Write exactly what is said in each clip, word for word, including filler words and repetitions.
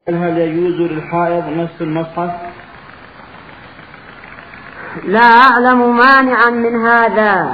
هل يجوز للحائض مس المصحف؟ لا أعلم مانعا من هذا.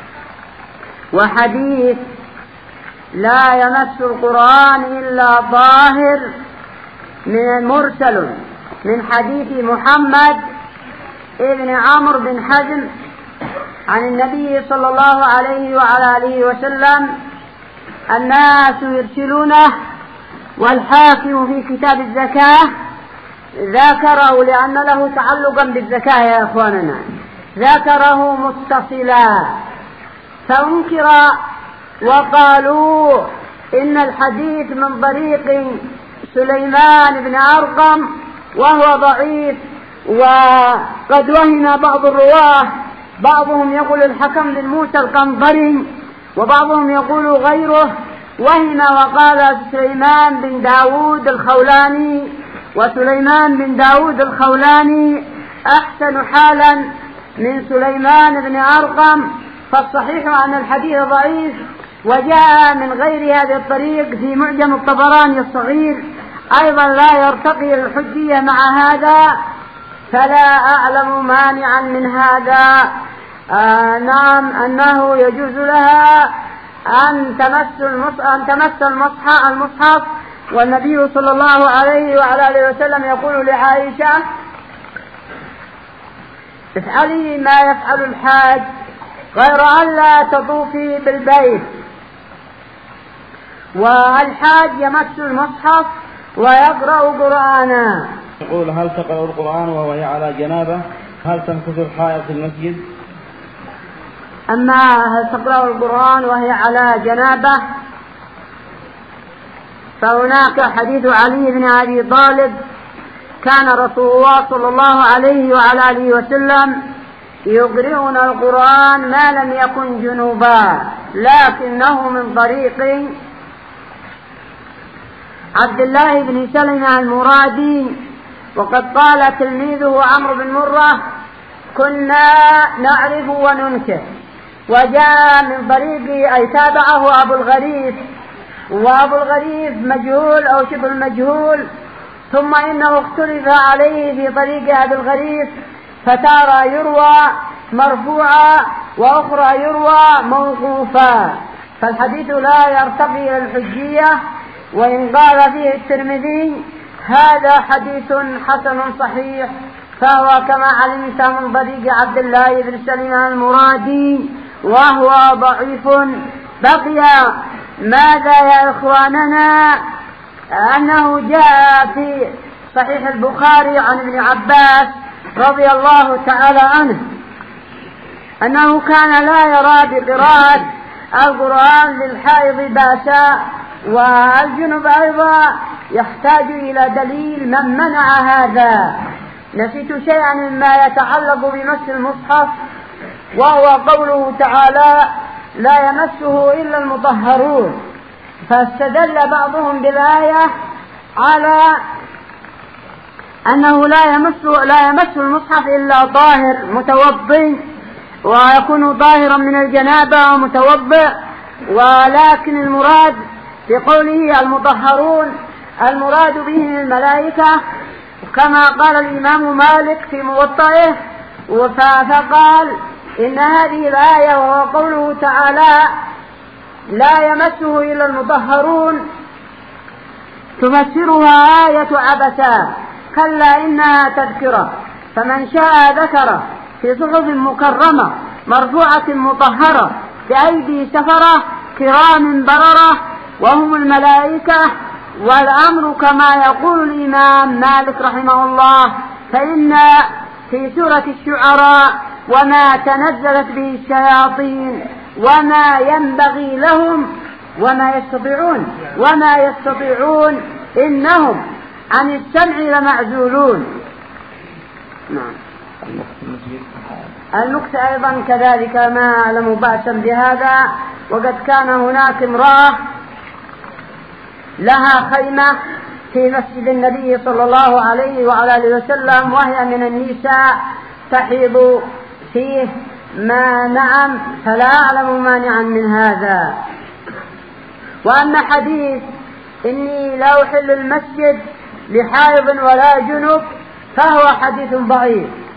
وحديث لا يمس القرآن إلا طاهر من مرسل من حديث محمد ابن عمرو بن حزم عن النبي صلى الله عليه وعلى آله وسلم. الناس يرسلونه، والحاكم في كتاب الزكاة ذكره لأن له تعلقا بالزكاة يا أخواننا، ذكره متصلا، فأنكر وقالوا إن الحديث من طريق سليمان بن أرقم وهو ضعيف، وقد وهم بعض الرواه، بعضهم يقول الحكم بن موسى القنطري وبعضهم يقول غيره، وهم وقال سليمان بن داود الخولاني، وسليمان بن داود الخولاني أحسن حالا من سليمان بن أرقم، فالصحيح أن الحديث ضعيف. وجاء من غير هذا الطريق في معجم الطبراني الصغير أيضا لا يرتقي الحجية مع هذا، فلا أعلم مانعا من هذا. آه نعم، أنه يجوز لها أن تمس المصحف, أن تمس المصحف, المصحف والنبي صلى الله عليه وعلى آله وسلم يقول لعائشة: افعلي ما يفعل الحاج غير أن لا تطوفي بالبيت. والحاج يمس المصحف ويقرأ قرآنا. يقول: هل تقرأ القرآن وهي على جنابه؟ هل تمكث الحائض في المسجد؟ أما هل تقرأ القرآن وهي على جنابه، فهناك حديث علي بن أبي طالب: كان رسول الله صلى الله عليه وعلى آله وسلم يقرئنا القرآن ما لم يكن جنوبا، لكنه من طريق عبد الله بن سلمة المرادي. وقد قال تلميذه عمرو بن مرة: كنا نعرف وننكر. وجاء من طريق أي تابعه أبو الغريب، وأبو الغريب مجهول أو شبه المجهول، ثم إنه اختلف عليه في طريق أبي الغريب، فتارى يروى مرفوعا وأخرى يروى موقوفا، فالحديث لا يرتقي إلى الحجية. وإن قال فيه الترمذي: هذا حديث حسن صحيح، فهو كما علمت من طريق عبد الله بن سلمة المرادي وهو ضعيف. بقي ماذا يا إخواننا؟ أنه جاء في صحيح البخاري عن ابن عباس رضي الله تعالى عنه أنه كان لا يرى بقراءة القرآن للحائض بأسا، والجنب أيضا يحتاج إلى دليل من منع هذا. نسيت شيئا مما يتعلق بمس المصحف، وهو قوله تعالى: لا يمسه إلا المطهرون، فاستدل بعضهم بالآية على أنه لا يمس لا يمس المصحف إلا طاهر متوضئ، ويكون طاهرا من الجنابة ومتوضئ. ولكن المراد بقوله المطهرون المراد به الملائكة، كما قال الإمام مالك في موطئه، فقال إن هذه الآية وهو قوله تعالى: لا يمسه إلا المطهرون، تفسرها آية عبسا، كلا إنها تذكرة، فمن شاء ذكره، في صحف مكرمة مرفوعة مطهرة بأيدي سفرة كرام بررة وهم الملائكة. والأمر كما يقول الإمام مالك رحمه الله، فإن في سورة الشعراء: وما تنزلت به الشياطين وما ينبغي لهم وما يستطيعون وما يستطيعون إنهم عن السمع لمعزولون. نعم. المكس أيضا كذلك ما أعلم بأسا بهذا. وقد كان هناك امرأة لها خيمة في مسجد النبي صلى الله عليه وعلى آله وسلم، وهي من النساء تحيض فيه، ما نعم، فلا أعلم مانعا من هذا. وأما حديث إني لا أحل المسجد لحائض ولا جنب فهو حديث ضعيف.